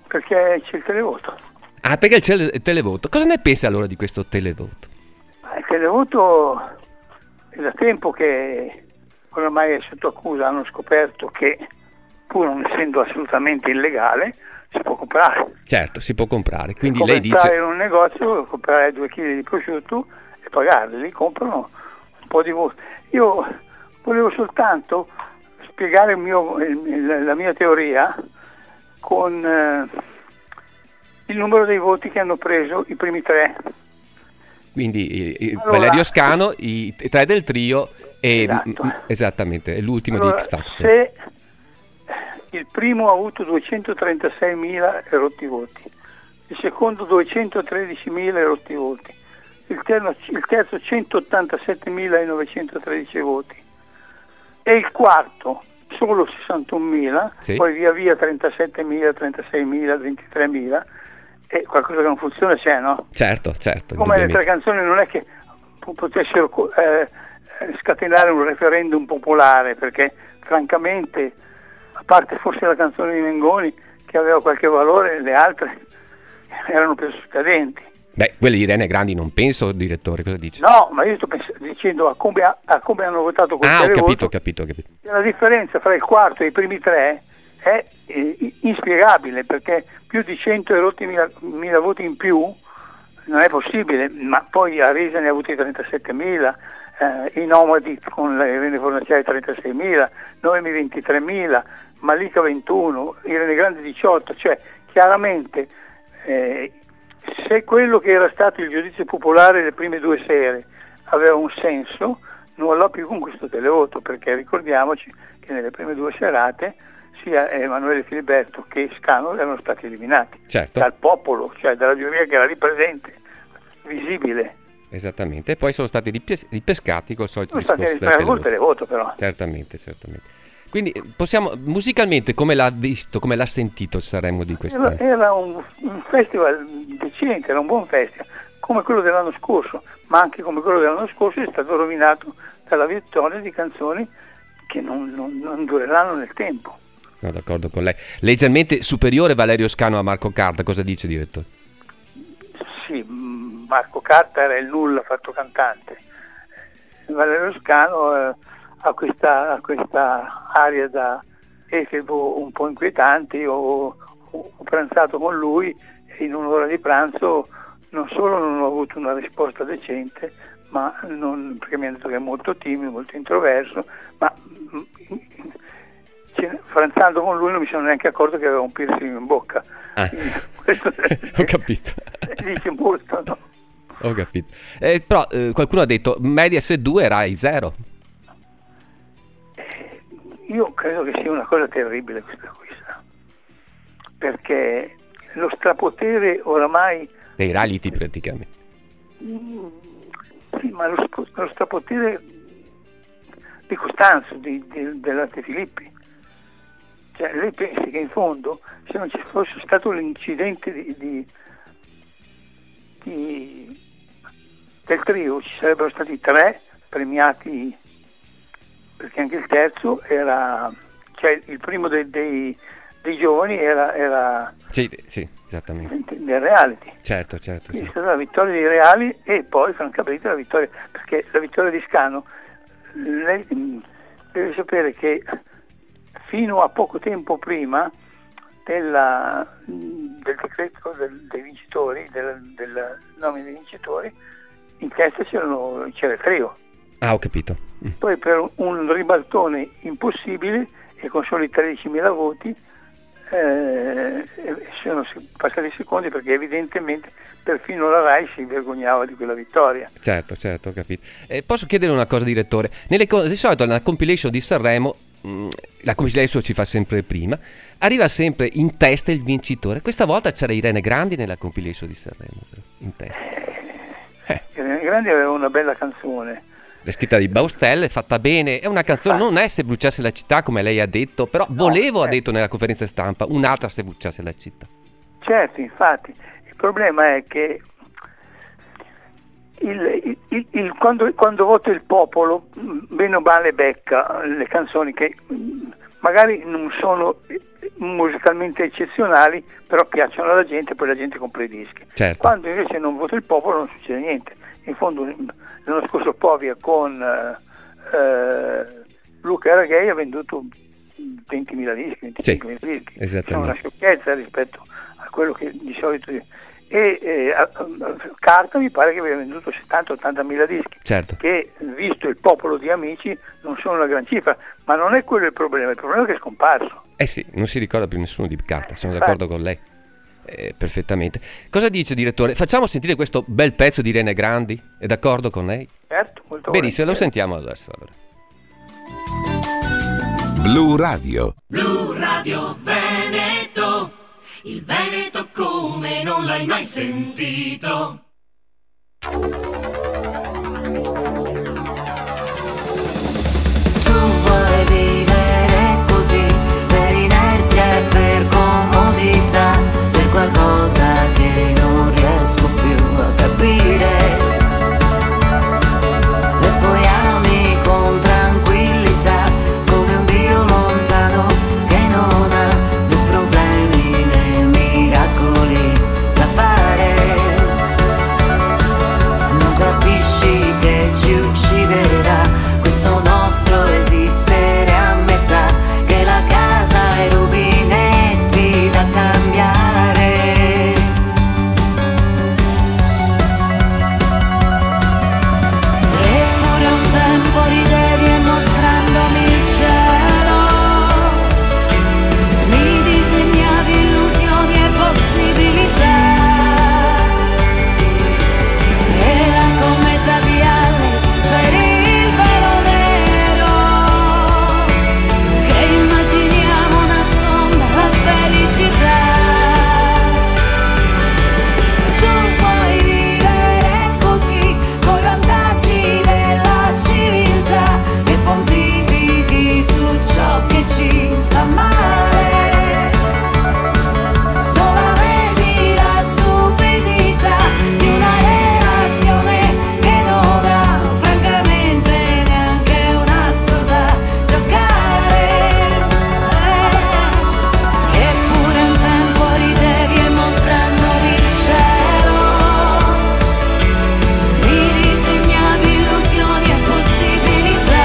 Perché c'è il televoto. Ah, perché c'è il televoto. Cosa ne pensi allora di questo televoto? Il televoto è da tempo che oramai è sotto accusa, hanno scoperto che pur non essendo assolutamente illegale si può comprare. Certo, si può comprare. Quindi come lei dice... entrare in un negozio, comprare 2 kg di prosciutto e pagarli, li comprano un po' di voti. Io volevo soltanto spiegare la mia teoria con il numero dei voti che hanno preso i primi 3. Quindi Allora, Valerio Scano, i 3 del trio e esatto. Esattamente, è l'ultimo Allora, di X Factor. se il primo ha avuto 236.000 e rotti voti, il secondo 213.000 e rotti voti, il terzo 187.913 voti e il quarto solo 61.000, sì. Poi via via 37.000, 36.000, 23.000 e qualcosa che non funziona c'è, no? Certo. Come le 3 canzoni non è che potessero scatenare un referendum popolare, perché francamente, a parte forse la canzone di Mengoni che aveva qualche valore, le altre erano più scadenti. Beh, quelle di Irene Grandi non penso, direttore, cosa dice? No, ma io sto dicendo a come hanno votato quel televoto. Ho capito. La differenza fra il quarto e i primi 3 è inspiegabile, perché più di 100 e rotti mila voti in più non è possibile, ma poi Arisa ne ha avuti 37.000, i Nomadi con la Irene Fornaciari 36.000, Noemi 23.000, Malika 21, Irene Grandi 18, cioè chiaramente se quello che era stato il giudizio popolare delle prime 2 sere aveva un senso, non l'ha più con questo televoto, perché ricordiamoci che nelle prime 2 serate sia Emanuele Filiberto che Scano erano stati eliminati dal popolo, cioè dalla giuria che era lì presente, visibile. Esattamente, e poi sono stati ripescati col solito discorso del televoto però. Certamente. Quindi possiamo, musicalmente, come l'ha visto, come l'ha sentito il Sanremo di quest'anno? Era un festival decente, era un buon festival, come quello dell'anno scorso, ma anche come quello dell'anno scorso è stato rovinato dalla vittoria di canzoni che non dureranno nel tempo. Sono d'accordo con lei. Leggermente superiore Valerio Scano a Marco Carta, cosa dice, direttore? Sì, Marco Carta era il nulla fatto cantante. Valerio Scano ha questa aria da efebo un po' inquietante. Io ho pranzato con lui e in un'ora di pranzo non solo non ho avuto una risposta decente, ma perché mi hanno detto che è molto timido, molto introverso, ma pranzando con lui non mi sono neanche accorto che aveva un piercing in bocca. Ho capito. Dice molto, no? Ho capito. Però qualcuno ha detto Mediaset 2 Rai 0. Io credo che sia una cosa terribile questa qui, perché lo strapotere oramai dei reality praticamente. Sì, ma lo strapotere di Costanzo, dell'Arte Filippi. Cioè, lei pensi che in fondo, se non ci fosse stato l'incidente del trio, ci sarebbero stati 3 premiati, perché anche il terzo era, cioè il primo dei giovani era sì, esattamente, del reality. Certo. È stata la vittoria dei reali e poi francamente la vittoria, perché la vittoria di Scano, lei deve sapere che fino a poco tempo prima del decreto dei vincitori, del nome dei vincitori, in testa c'era il trio. Ho capito. Poi per un ribaltone impossibile e con soli 13.000 voti sono passati secondi, perché evidentemente perfino la Rai si vergognava di quella vittoria. Certo, ho capito. Posso chiedere una cosa, direttore? Di solito nella compilation di Sanremo, la compilation ci fa sempre prima, arriva sempre in testa il vincitore. Questa volta c'era Irene Grandi nella compilation di Sanremo in testa. Irene Grandi aveva una bella canzone. È scritta di Baustelle, è fatta bene, è una canzone, non è Se bruciasse la città come lei ha detto, però ha detto nella conferenza stampa, un'altra Se bruciasse la città. Certo, infatti, il problema è che quando vota il popolo, bene o male becca le canzoni che magari non sono musicalmente eccezionali, però piacciono alla gente, poi la gente compra i dischi. Certo. Quando invece non vota il popolo non succede niente. In fondo l'anno scorso Povia con Luca Araghei ha venduto 20.000 dischi, 25.000 dischi. È una sciocchezza rispetto a quello che di solito Carta mi pare che aveva venduto 70-80.000 dischi, certo, che visto il popolo di Amici non sono una gran cifra, ma non è quello il problema è che è scomparso. Sì, non si ricorda più nessuno di Carta, sono d'accordo con lei, perfettamente. Cosa dice, direttore? Facciamo sentire questo bel pezzo di Irene Grandi, è d'accordo con lei? Certo, molto benissimo, lo sentiamo adesso allora. Blu Radio. Blu Radio Veneto, il Veneto come non l'hai mai sentito. Tu vuoi vivere così, per inerzia e per comodità, per qualcosa che non riesco più a capire. E poi ami con tranquillità, come un Dio lontano che non ha né problemi né miracoli da fare. Non capisci che ci ucciderà questo nostro esistere a metà, che la casa e i rubinetti da cambiare. Eppure un tempo ridevi e mostrandomi il cielo mi disegnavi illusioni e possibilità. E la cometa di Halley per il velo nero che immaginiamo nasconda la felicità. Tu puoi vivere così, coi vantaggi della civiltà, e pontifichi su ciò che ci fa male. Non avevi la stupidità di una relazione che non ha francamente neanche un asso da giocare. Eppure un tempo ridevi e mostrandomi il cielo mi disegnavi illusioni e possibilità.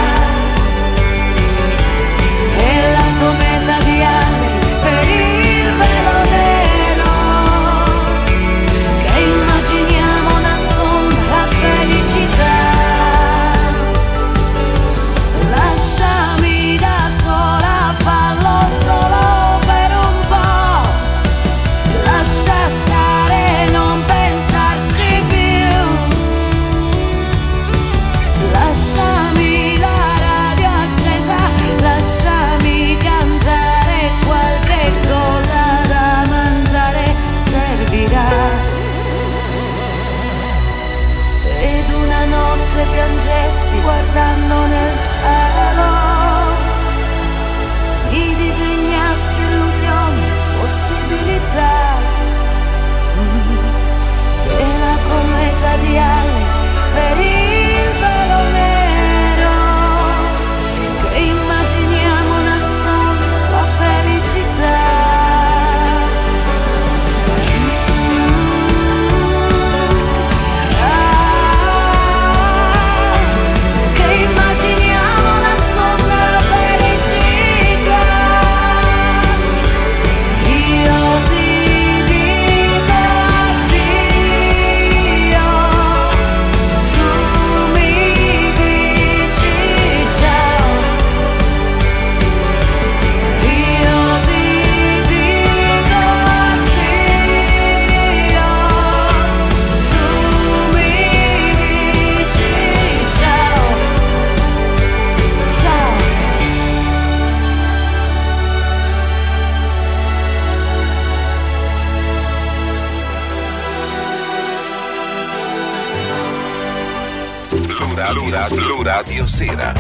E la cometa di Halley per il velo nero che immaginiamo nasconda la felicità. Lasciami da sola, fallo solo per un po'. Lascia stare, non pensarci più. Lasciami la radio accesa, lasciami cantare, qualche cosa da mangiare servirà. Ed una notte piangesti guardando nel cielo, mi disegnasti illusioni, possibilità. E la cometa di Halley per il velo nero che immaginiamo nasconda la felicità. Che immaginiamo nasconda la felicità. Io ti dico addio, tu mi dici ciao. Io ti dico addio, tu mi dici ciao. Ciao. Blu Radio Sera.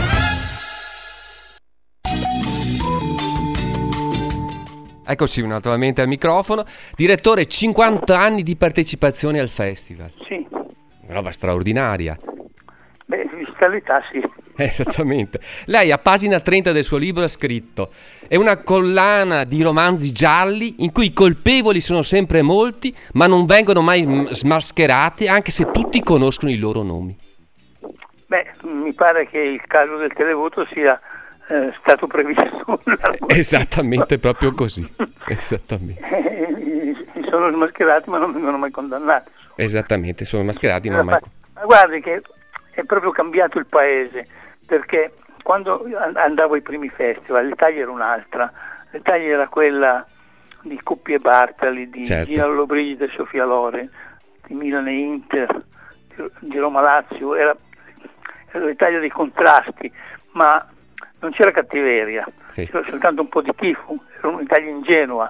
Eccoci naturalmente al microfono. Direttore, 50 anni di partecipazione al festival. Sì, Una roba straordinaria. vista l'età sì. Esattamente. Lei a pagina 30 del suo libro ha scritto: è una collana di romanzi gialli in cui i colpevoli sono sempre molti, ma non vengono mai smascherati, anche se tutti conoscono i loro nomi. Beh, mi pare che il caso del televoto sia stato previsto. Esattamente, proprio così. Esattamente. Sono smascherati ma non vengono mai condannati. Esattamente, sono mascherati ma mai. Ma guardi che è proprio cambiato il paese, perché quando andavo ai primi festival l'Italia era un'altra. L'Italia era quella di Coppi e Bartali, di Certo. Gina Lollobrigida e Sofia Loren, di Milan e Inter, di Roma Lazio, era l'Italia dei contrasti, ma non c'era cattiveria, Sì. c'era soltanto un po' di tifo, era un'Italia ingenua.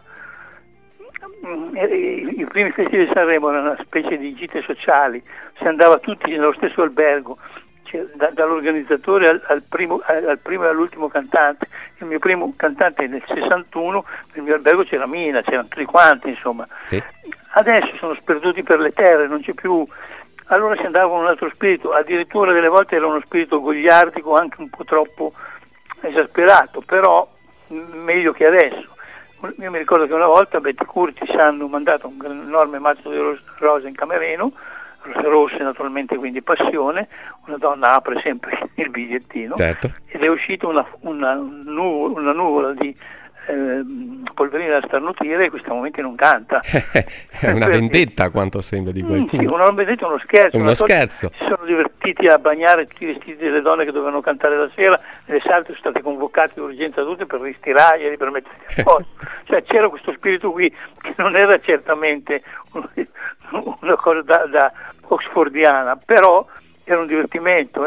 I primi festival di Sanremo erano una specie di gite sociali, si andava tutti nello stesso albergo, dall'organizzatore al primo e all'ultimo cantante. Il mio primo cantante nel 61, nel mio albergo c'era Mina, c'erano tutti quanti, insomma. Sì. Adesso sono sperduti per le terre, non c'è più. Allora si andava con un altro spirito, addirittura delle volte era uno spirito goliardico, anche un po' troppo esasperato, però meglio che adesso. Io mi ricordo che una volta a Betty Curti ci hanno mandato un enorme mazzo di rose in camerino, rose rosse naturalmente, quindi passione. Una donna apre sempre il bigliettino, Certo. ed è uscita una nuvola di polverina da starnutire, e in questi momenti non canta. È una vendetta a quanto sembra di qualcuno. Sì, una vendetta, uno scherzo. Uno scherzo. Si sono divertiti a bagnare tutti i vestiti delle donne che dovevano cantare la sera, nelle sale sono stati convocati d'urgenza tutte per ristirarglieli, per metterli a posto. Cioè c'era questo spirito qui che non era certamente una cosa da oxfordiana, però era un divertimento,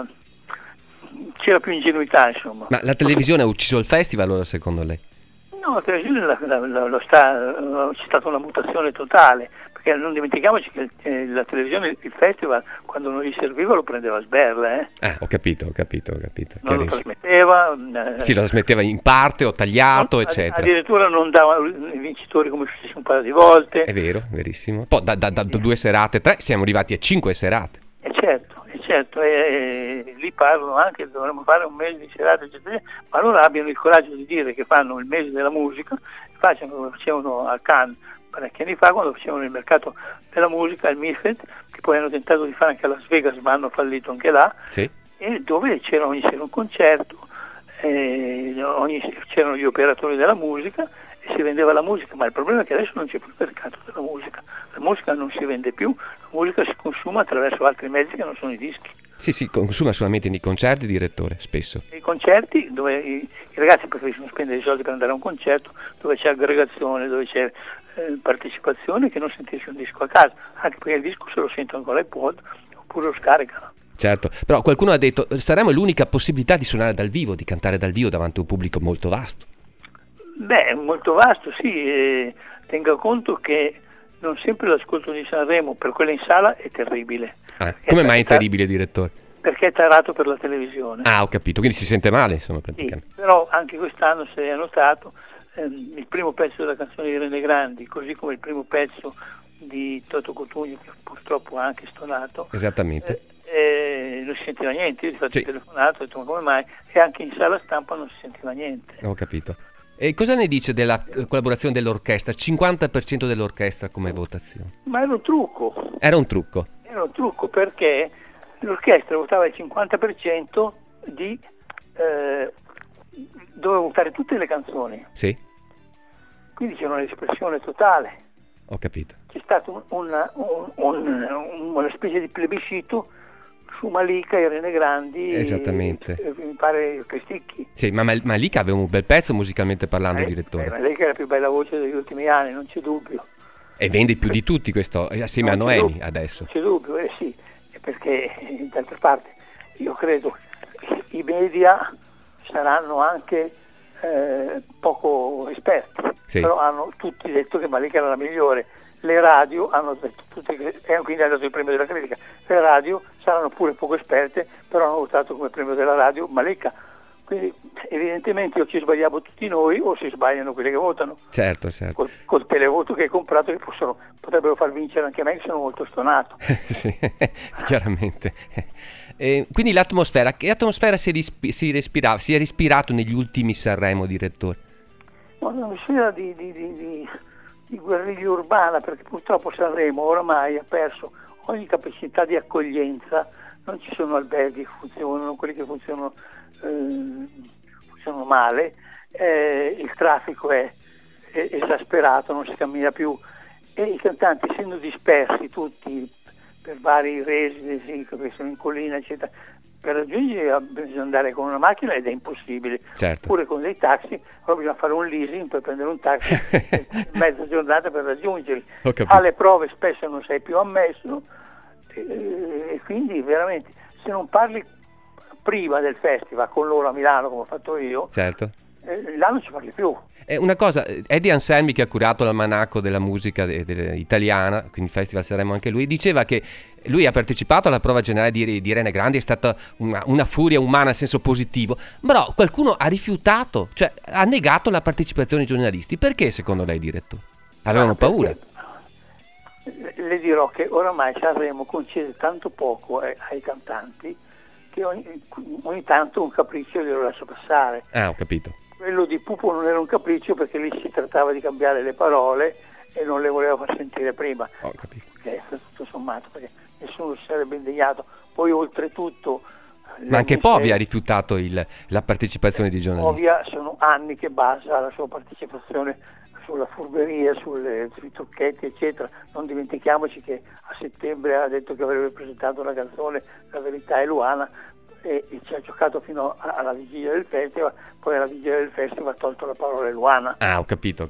c'era più ingenuità, insomma. Ma la televisione ha ucciso il festival allora, secondo lei? No, la televisione c'è stata una mutazione totale, perché non dimentichiamoci che la televisione, il festival, quando non gli serviva lo prendeva a sberla. Ho capito. Non lo trasmetteva. Sì, lo trasmetteva in parte o tagliato, eccetera. Addirittura non dava i vincitori come successe un paio di volte. È vero, verissimo. Poi da 2 serate, 3, siamo arrivati a 5 serate. Certo, lì parlano anche, dovremmo fare un mese di serate, eccetera, ma allora abbiano il coraggio di dire che fanno il mese della musica, facciano come facevano a Cannes parecchi anni fa, quando facevano il mercato della musica, il MIFED, che poi hanno tentato di fare anche a Las Vegas, ma hanno fallito anche là, Sì. e dove c'era ogni sera un concerto, c'erano gli operatori della musica e si vendeva la musica, ma il problema è che adesso non c'è più il mercato della musica. La musica non si vende più, la musica si consuma attraverso altri mezzi che non sono i dischi. Sì, consuma solamente nei concerti, direttore, spesso. I concerti dove i ragazzi preferiscono spendere i soldi per andare a un concerto, dove c'è aggregazione, dove c'è partecipazione, che non sentirsi un disco a casa, anche perché il disco se lo sentono con l'iPod oppure lo scaricano. Certo, però qualcuno ha detto saremo l'unica possibilità di suonare dal vivo, di cantare dal vivo davanti a un pubblico molto vasto. Beh, molto vasto, sì, tenga conto che non sempre l'ascolto di Sanremo per quella in sala è terribile. Come mai è terribile, direttore? Perché è tarato per la televisione. Ho capito, quindi si sente male, insomma, Sì, praticamente. però anche quest'anno, se hai notato, il primo pezzo della canzone di Rene Grandi, così come il primo pezzo di Toto Cutugno, che purtroppo ha anche stonato, Esattamente. non si sentiva niente. Io gli ho Sì. telefonato, ho detto ma come mai? E anche in sala stampa non si sentiva niente. Ho capito. E cosa ne dice della collaborazione dell'orchestra? 50% dell'orchestra come votazione. Ma era un trucco. Era un trucco. Era un trucco perché l'orchestra votava il 50% doveva votare tutte le canzoni. Sì, Quindi c'era un'espressione totale. ho capito. C'è stato una specie di plebiscito su Malika e Rene Grandi. Esattamente. Mi pare Cristicchi. Sì, ma Malika aveva un bel pezzo musicalmente parlando, direttore. Malika è la più bella voce degli ultimi anni, non c'è dubbio. E vende più di tutti questo, assieme a Non c'è Noemi dubbio, adesso. Non c'è dubbio, sì, perché d'altra parte io credo che i media saranno anche poco esperti, Sì. però hanno tutti detto che Malika era la migliore. Le radio hanno detto tutte che, quindi hanno dato il premio della critica. Le radio saranno pure poco esperte, però hanno votato come premio della radio Malika. Quindi evidentemente o ci sbagliamo tutti noi o si sbagliano quelli che votano. Certo. Col televoto che hai comprato che potrebbero far vincere anche me, che sono molto stonato. Sì, chiaramente. Quindi l'atmosfera, che atmosfera si è respirato negli ultimi Sanremo, direttore? Un'atmosfera di guerriglia urbana, perché purtroppo Sanremo oramai ha perso ogni capacità di accoglienza, non ci sono alberghi che funzionano, quelli che funzionano male, il traffico è esasperato, non si cammina più e i cantanti, essendo dispersi tutti per vari residence che sono in collina eccetera, per raggiungere bisogna andare con una macchina ed è impossibile, certo. Oppure con dei taxi, però bisogna fare un leasing per prendere un taxi mezza giornata per raggiungerli. Alle prove spesso non sei più ammesso e quindi veramente se non parli prima del festival con loro a Milano come ho fatto io, certo. Là non ci parli più. Una cosa, Eddie Anselmi, che ha curato l'almanacco della musica italiana, quindi Festival Sanremo anche lui, diceva che lui ha partecipato alla prova generale di Irene Grandi, è stata una furia umana in senso positivo, però qualcuno ha rifiutato, cioè ha negato la partecipazione ai giornalisti. Perché secondo lei, direttore? Avevano paura? Le dirò che oramai Sanremo concede tanto poco ai cantanti che ogni tanto un capriccio glielo lascia passare. Ah, ho capito. Quello di Pupo non era un capriccio perché lì si trattava di cambiare le parole e non le voleva far sentire prima. Ho capito. Che è tutto sommato, perché nessuno si sarebbe indignato. Poi oltretutto... Ma anche Povi ha rifiutato la partecipazione di giornalisti. Povi sono anni che basa la sua partecipazione sulla furberia, sui trucchetti eccetera. Non dimentichiamoci che a settembre ha detto che avrebbe presentato una canzone La verità è Luana e ci ha giocato fino alla vigilia del festival, poi alla vigilia del festival ha tolto la parola Luana. Ah, ho capito.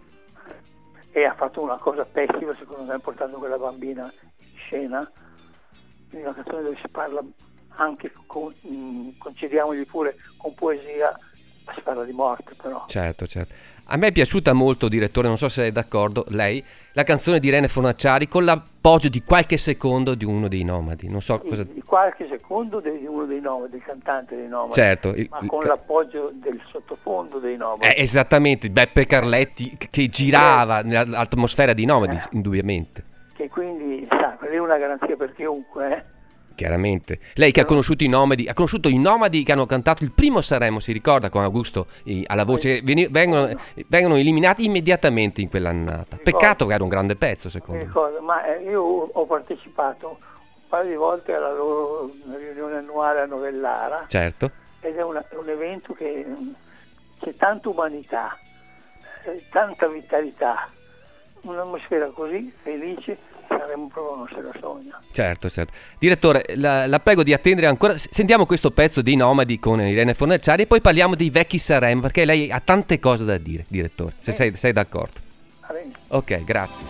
E ha fatto una cosa pessima secondo me, portando quella bambina in scena, quindi una canzone dove si parla anche concediamogli pure con poesia, ma si parla di morte però. Certo. A me è piaciuta molto, direttore, non so se è d'accordo lei, la canzone di Irene Fornaciari con l'appoggio di qualche secondo di uno dei Nomadi. Non so cosa... Di qualche secondo di uno dei Nomadi, del cantante dei Nomadi. Certo. Ma con l'appoggio del sottofondo dei Nomadi. Esattamente, Beppe Carletti che girava nell'atmosfera dei Nomadi, indubbiamente. Che quindi, sa, è una garanzia per chiunque, Chiaramente. Lei che ha conosciuto i Nomadi che hanno cantato il primo Sanremo, si ricorda, con Augusto alla voce, vengono eliminati immediatamente in quell'annata. Peccato che era un grande pezzo, secondo me. Ma io ho partecipato un paio di volte alla loro riunione annuale a Novellara. Certo. Ed è un evento che c'è tanta umanità, tanta vitalità, un'atmosfera così felice. Saremmo proprio non se la sogna. Certo. Direttore, la prego di attendere ancora. Sentiamo questo pezzo dei Nomadi con Irene Fornaciari e poi parliamo dei vecchi Sanremo, perché lei ha tante cose da dire, direttore, se sei d'accordo. Ok, grazie.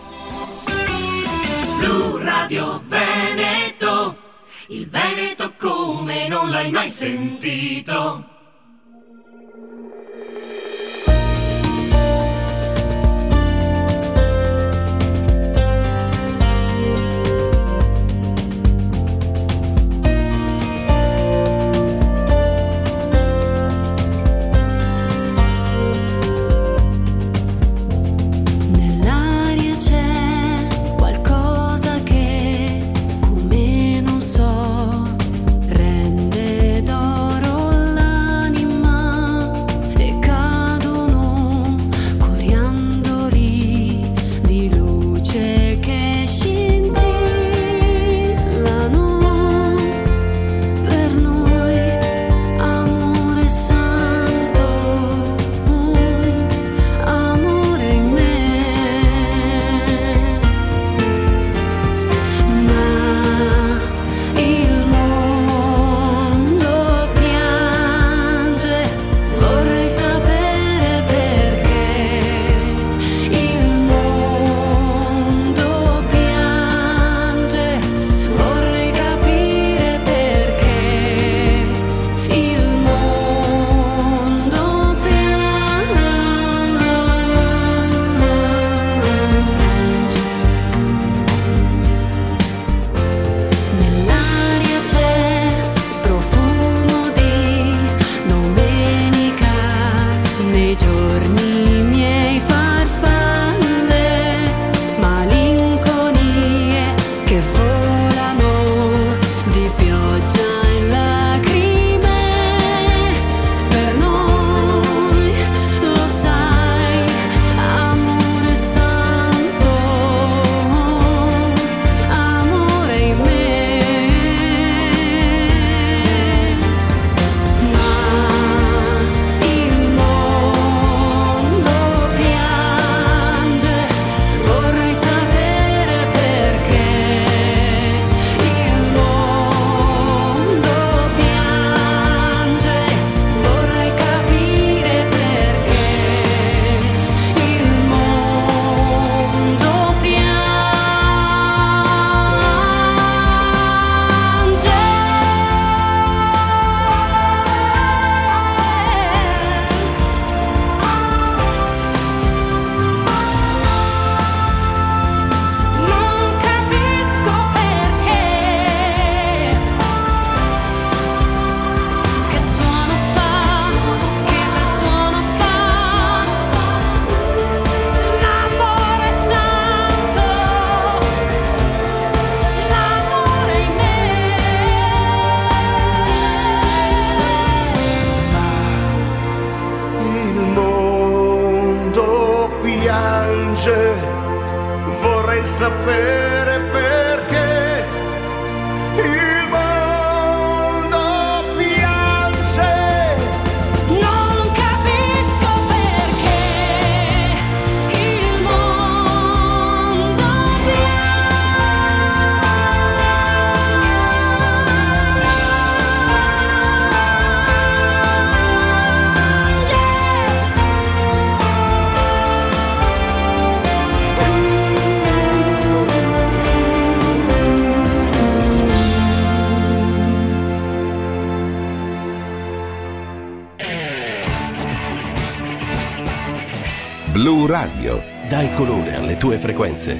Blu Radio Veneto, il Veneto come non l'hai mai sentito. Rende d'oro piange, vorrei sapere perché il mondo piange. Non capisco perché il mondo Blu Radio. Dai colore alle tue frequenze.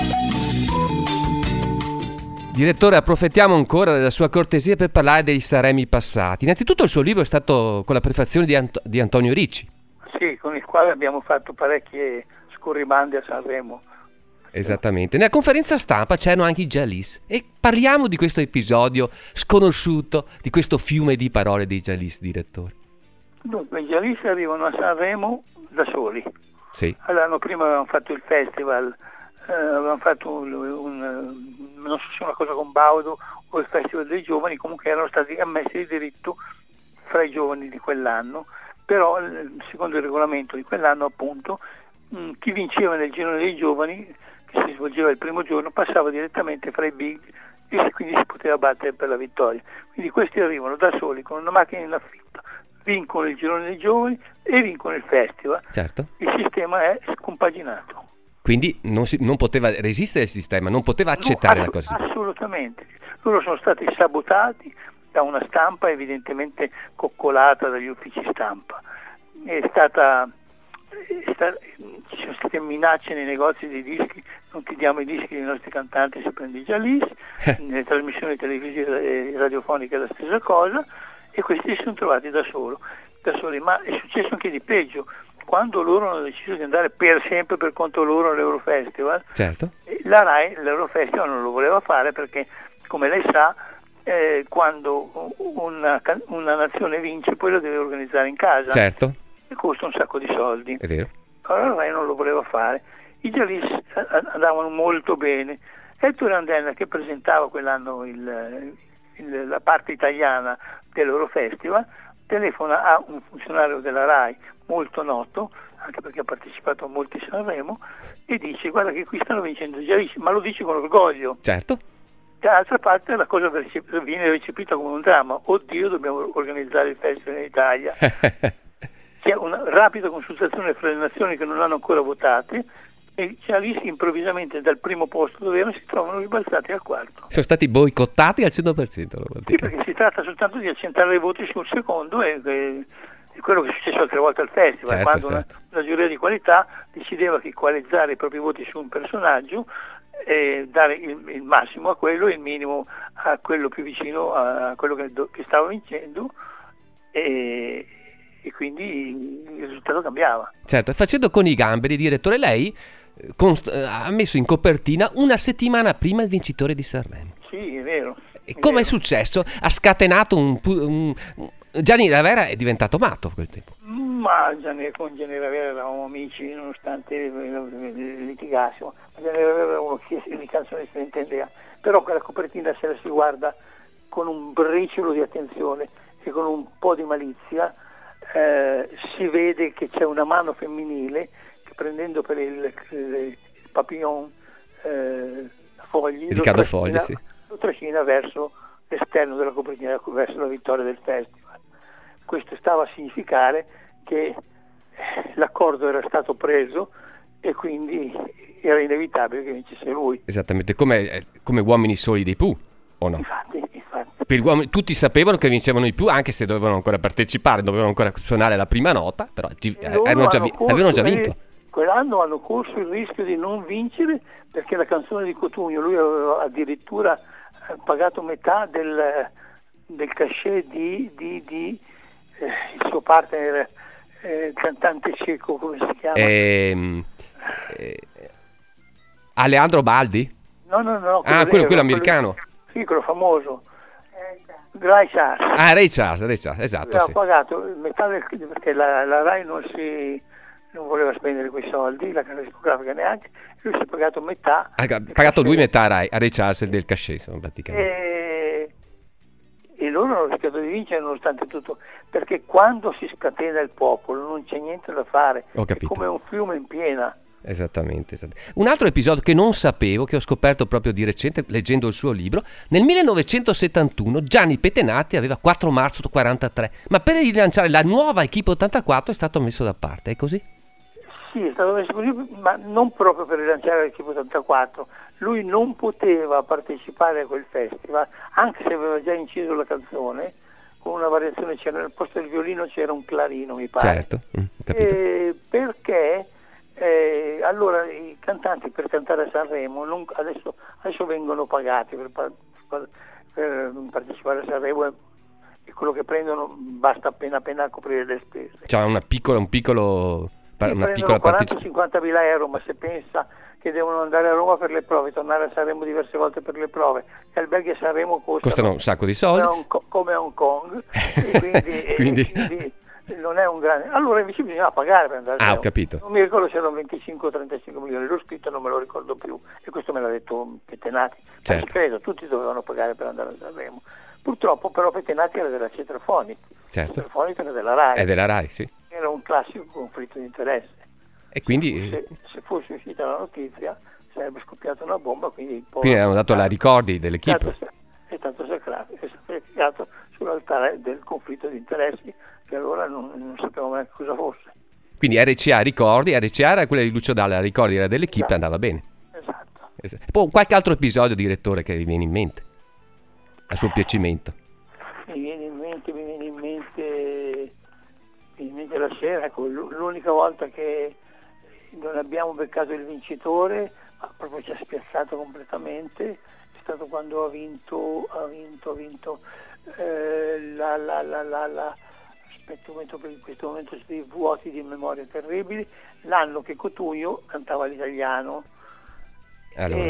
Direttore, approfittiamo ancora della sua cortesia per parlare dei Sanremi passati. Innanzitutto il suo libro è stato con la prefazione di Antonio Ricci. Sì, con il quale abbiamo fatto parecchie scorribande a Sanremo. Esattamente. Nella conferenza stampa c'erano anche i Jalis e parliamo di questo episodio sconosciuto, di questo fiume di parole dei Jalis, direttore. Dunque, i Jalis arrivano a Sanremo da soli. Sì. L'anno prima avevamo fatto il festival, avevamo fatto non so se una cosa con Baudo o il Festival dei Giovani, comunque erano stati ammessi di diritto fra i giovani di quell'anno, però secondo il regolamento di quell'anno appunto chi vinceva nel girone dei giovani, che si svolgeva il primo giorno, passava direttamente fra i big e quindi si poteva battere per la vittoria. Quindi questi arrivano da soli con una macchina in affitto, vincono il girone dei giovani e vincono il festival. Certo. Il sistema è scompaginato. Quindi non poteva resistere il sistema, non poteva accettare No, la cosa. Assolutamente. Loro sono stati sabotati da una stampa evidentemente coccolata dagli uffici stampa. Ci sono state minacce nei negozi dei dischi: non ti diamo i dischi dei nostri cantanti se prendi i Jalis. Nelle trasmissioni televisive e radiofoniche è la stessa cosa, e questi si sono trovati da soli. Ma è successo anche di peggio. Quando loro hanno deciso di andare per sempre per conto loro all'Eurofestival, Certo. la RAI l'Eurofestival non lo voleva fare perché, come lei sa, quando una nazione vince poi lo deve organizzare in casa. Certo. E costa un sacco di soldi. È vero. Allora la RAI non lo voleva fare. I Jalis andavano molto bene. Ettore Andenna, che presentava quell'anno la parte italiana dell'Eurofestival, telefona a un funzionario della RAI molto noto, anche perché ha partecipato a molti Sanremo, e dice: guarda che qui stanno vincendo i Jalis, ma lo dice con orgoglio. Certo. Dall'altra parte la cosa viene recepita come un dramma: oddio, dobbiamo organizzare il festival in Italia. C'è una rapida consultazione fra le nazioni che non hanno ancora votate, e i Jalis improvvisamente dal primo posto dove erano si trovano ribalzati al quarto. Sono stati boicottati al 100%. Sì, perché si tratta soltanto di accentrare i voti sul secondo, e quello che è successo altre volte al festival, Certo, quando certo. una giuria di qualità decideva che equalizzare i propri voti su un personaggio e dare il massimo a quello e il minimo a quello più vicino a quello che stava vincendo, e quindi il risultato cambiava. Certo, e facendo con i gamberi, direttore, lei ha messo in copertina una settimana prima il vincitore di Sanremo. Sì, è vero. E come è successo? Ha scatenato Gianni Ravera è diventato matto a quel tempo. Ma con Gianni Ravera eravamo amici, nonostante litigassimo. Gianni Ravera era uno che di canzoni se ne intendeva, però quella copertina, se la si guarda con un briciolo di attenzione e con un po' di malizia, si vede che c'è una mano femminile che, prendendo per il papillon fogli, Il Riccardo Fogli, sì. lo trascina verso l'esterno della copertina, verso la vittoria del festival. Questo stava a significare che l'accordo era stato preso e quindi era inevitabile che vincesse lui. Esattamente, come Uomini Soli dei Pooh, o no? Infatti. Per gli uomini, tutti sapevano che vincevano i Pooh, anche se dovevano ancora partecipare, dovevano ancora suonare la prima nota, però avevano già vinto. Quell'anno hanno corso il rischio di non vincere, perché la canzone di Cotugno, lui aveva addirittura pagato metà del cachet di il suo partner, cantante cieco, come si chiama? Aleandro Baldi? No. Quello americano. Sì, quello famoso. Ray Charles. Ray Charles, esatto. Aveva Sì. pagato metà perché la RAI non si non voleva spendere quei soldi, la casa discografica neanche, lui si è pagato metà. Ha pagato lui metà a Ray Charles del cachet, insomma, praticamente. E loro hanno rischiato di vincere nonostante tutto, perché quando si scatena il popolo non c'è niente da fare, Ho è capito. come un fiume in piena. Esattamente. Un altro episodio che non sapevo, che ho scoperto proprio di recente leggendo il suo libro: nel 1971 Gianni Petenati aveva 4 marzo 43, ma per rilanciare la nuova Equipe 84 è stato messo da parte, è così? Sì, è stato messo così, ma non proprio per rilanciare l'Equipe 84. Lui non poteva partecipare a quel festival, anche se aveva già inciso la canzone, con una variazione, c'era al posto del violino c'era un clarino, mi pare. Certo, ho capito. Perché allora i cantanti per cantare a Sanremo adesso vengono pagati per partecipare a Sanremo, e quello che prendono basta appena a coprire le spese. C'è una piccola 40-50 mila euro, ma se pensa che devono andare a Roma per le prove, tornare a Sanremo diverse volte per le prove, gli alberghi a Sanremo costano un sacco di soldi, come a Hong Kong, e quindi non è un grande. Allora invece bisognava pagare per andare a Sanremo. Ho capito. Non mi ricordo se erano 25 o 35 milioni, l'ho scritto, non me lo ricordo più, e questo me l'ha detto Petenati. Certo. Ma credo, tutti dovevano pagare per andare a Sanremo. Purtroppo però Petenati era della Cetrafonic, certo. Cetrafonic era della RAI. È della RAI, sì. Era un classico conflitto di interesse. E quindi se fosse uscita la notizia sarebbe scoppiata una bomba, quindi hanno dato la ricordi dell'Equipe. È stato sacrificato sull'altare del conflitto di interessi, che allora non sapevamo neanche cosa fosse. Quindi RCA era quella di Lucio Dalla, Ricordi era dell'Equipe, esatto. Andava bene. Esatto. Poi qualche altro episodio, direttore, che vi viene in mente a suo piacimento? Mi viene in mente la sera, ecco, l'unica volta che non abbiamo beccato il vincitore, ma proprio ci ha spiazzato completamente, è stato quando ha vinto aspetta un momento, per in questo momento dei vuoti di memoria terribili, l'anno che Cotugno cantava l'italiano. Allora,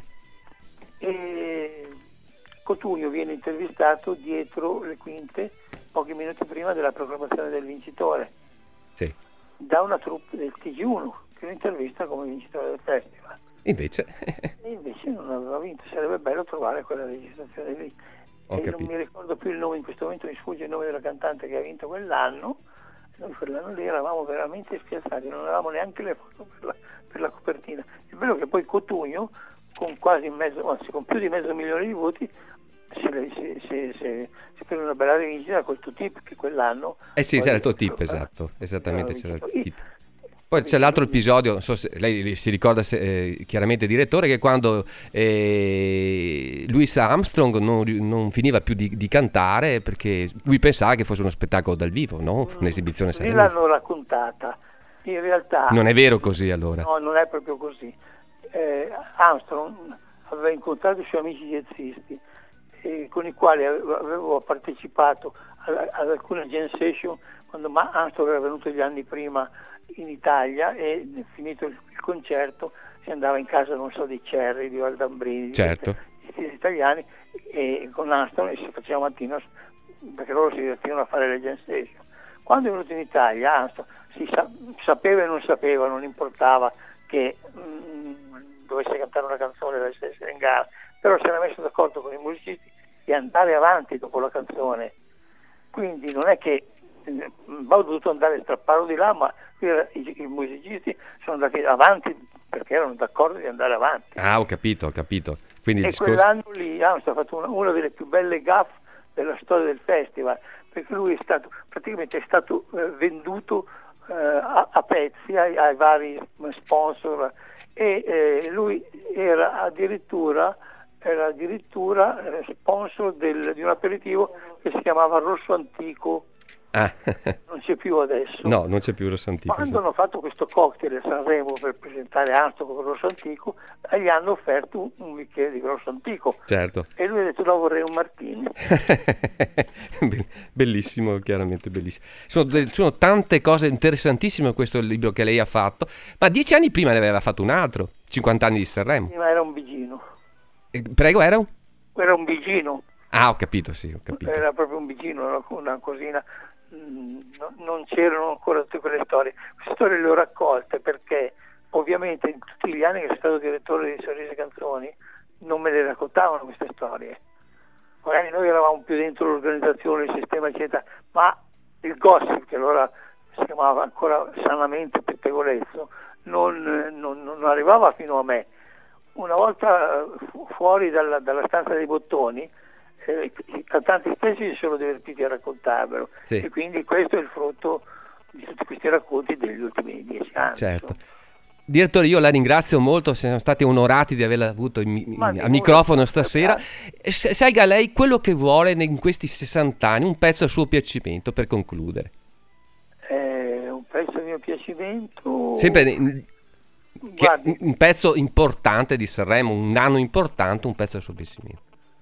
e Cotugno viene intervistato dietro le quinte pochi minuti prima della proclamazione del vincitore, sì, da una troupe del TG1 che lo intervista come vincitore del festival. Invece non aveva vinto. Sarebbe bello trovare quella registrazione lì. Non mi ricordo più il nome, in questo momento mi sfugge il nome della cantante che ha vinto quell'anno. Noi quell'anno lì eravamo veramente spiazzati, non avevamo neanche le foto per la copertina. È bello che poi Cotugno, con con più di mezzo milione di voti, si prende una bella rivincita col Tutip, che quell'anno sì, c'era il Tutip, esatto, esattamente, c'era il Tutip. Poi c'è l'altro episodio, non so se lei si ricorda chiaramente, direttore, che quando Louis Armstrong non finiva più di cantare perché lui pensava che fosse uno spettacolo dal vivo, no? Un'esibizione sanremese. L'hanno raccontata, in realtà non è vero così, allora. No, non è proprio così. Armstrong aveva incontrato i suoi amici jazzisti, con i quali avevo partecipato ad alcune jam session quando Armstrong era venuto gli anni prima in Italia, e finito il concerto si andava in casa, non so, di Cerri, di Valdambrini, certo, di italiani, e con Armstrong, e si faceva mattina, perché loro si divertivano a fare le jam session. Quando è venuto in Italia Armstrong sapeva e non sapeva, non importava che dovesse cantare una canzone, dovesse essere in gara, però si era messo d'accordo con i musicisti di andare avanti dopo la canzone. Quindi non è che ho dovuto andare a strappare di là, ma i musicisti sono andati avanti perché erano d'accordo di andare avanti. Ho capito. Quindi quell'anno lì ha fatto una delle più belle gaffe della storia del festival, perché lui è stato venduto a pezzi ai vari sponsor, e lui era addirittura sponsor di un aperitivo che si chiamava Rosso Antico. Non c'è più adesso. No, non c'è più Rosso Antico. Quando hanno fatto questo cocktail a Sanremo per presentare Armstrong con Rosso Antico, gli hanno offerto un bicchiere di Rosso Antico. Certo. E lui ha detto: no, vorrei un martini. Bellissimo, chiaramente bellissimo. Sono tante cose interessantissime in questo libro che lei ha fatto, ma 10 anni prima ne aveva fatto un altro, 50 anni di Sanremo. Sì, ma era un bigino. Prego, era un bigino. Ho capito, sì, ho capito. Era proprio un bigino, una cosina. non c'erano ancora tutte quelle storie. Queste storie le ho raccolte perché ovviamente in tutti gli anni che sono stato direttore di Sorrisi Canzoni non me le raccontavano queste storie. Magari noi eravamo più dentro l'organizzazione, il sistema eccetera, ma il gossip, che allora si chiamava ancora sanamente pettegolezzo, non arrivava fino a me. Una volta fuori dalla stanza dei bottoni, i cantanti stessi si sono divertiti a raccontarvelo, sì. E quindi questo è il frutto di tutti questi racconti degli ultimi 10 anni. Certo. Direttore, io la ringrazio molto, siamo stati onorati di averla avuto al microfono stasera. Scelga lei quello che vuole in questi 60 anni, un pezzo a suo piacimento per concludere. Un pezzo a mio piacimento... Sempre un pezzo importante di Sanremo, un anno importante, un pezzo a suo piacimento.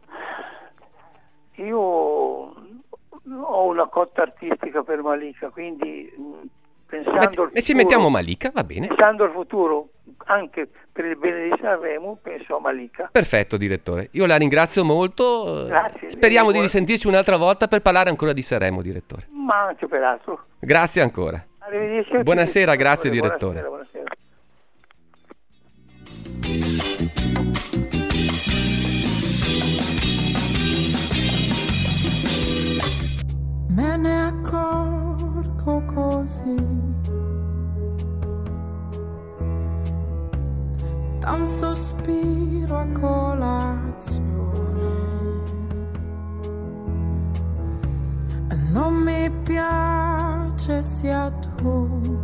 Io ho una cotta artistica per Malika, quindi pensando al futuro, ci mettiamo Malika, va bene. Pensando al futuro, anche per il bene di Sanremo, penso a Malika. Perfetto, direttore. Io la ringrazio molto. Grazie. Speriamo di risentirci un'altra volta per parlare ancora di Sanremo, direttore. Ma anche per altro. Grazie ancora. Arrivederci. Buonasera, grazie direttore. Buonasera. Me ne accorgo così, da un sospiro a colazione, e non mi piace sia tu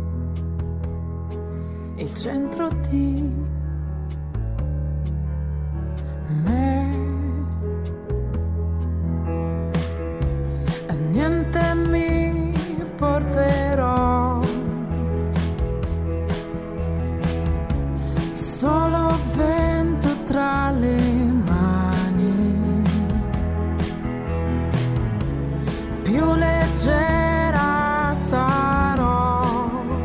il centro di me. Niente mi porterò, solo vento tra le mani, più leggera sarò,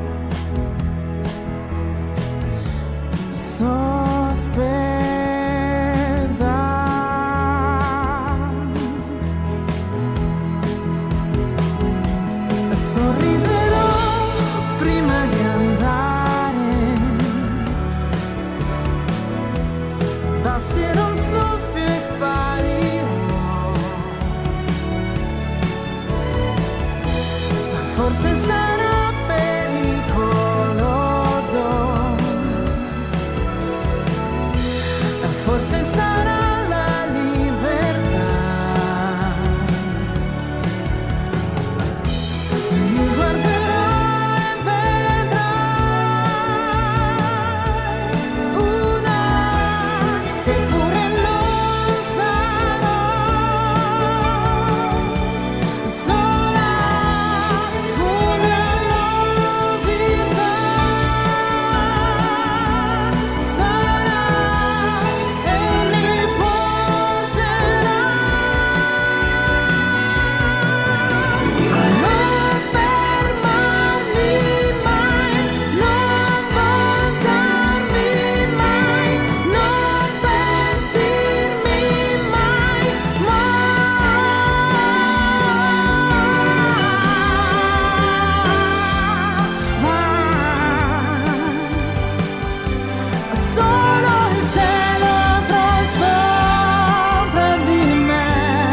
sospesa. Basterà un soffio e sparirò, forse sarà pericoloso, forse sarà la libertà. Mi guarderai e vedrai una, eppure non sarò sola, una novità sarà e mi porterà a non fermarmi mai, non voltarmi mai, non pentirmi mai, solo il cielo avrò sopra di me,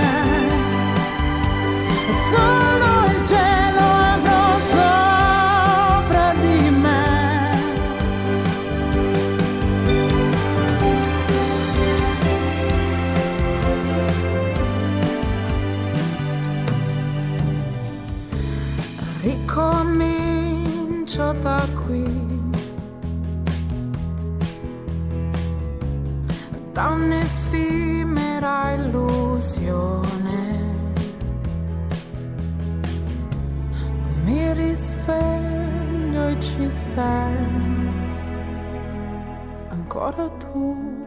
solo il cielo avrò sopra di me. Ricomincio da qui, da un'effimera illusione, mi risveglio e ci sei ancora tu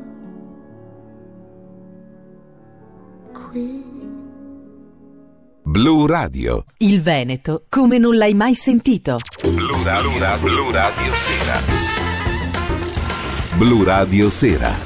qui. Blu Radio. Il Veneto come non l'hai mai sentito. Blu Radio Sera. Blu Radio Sera.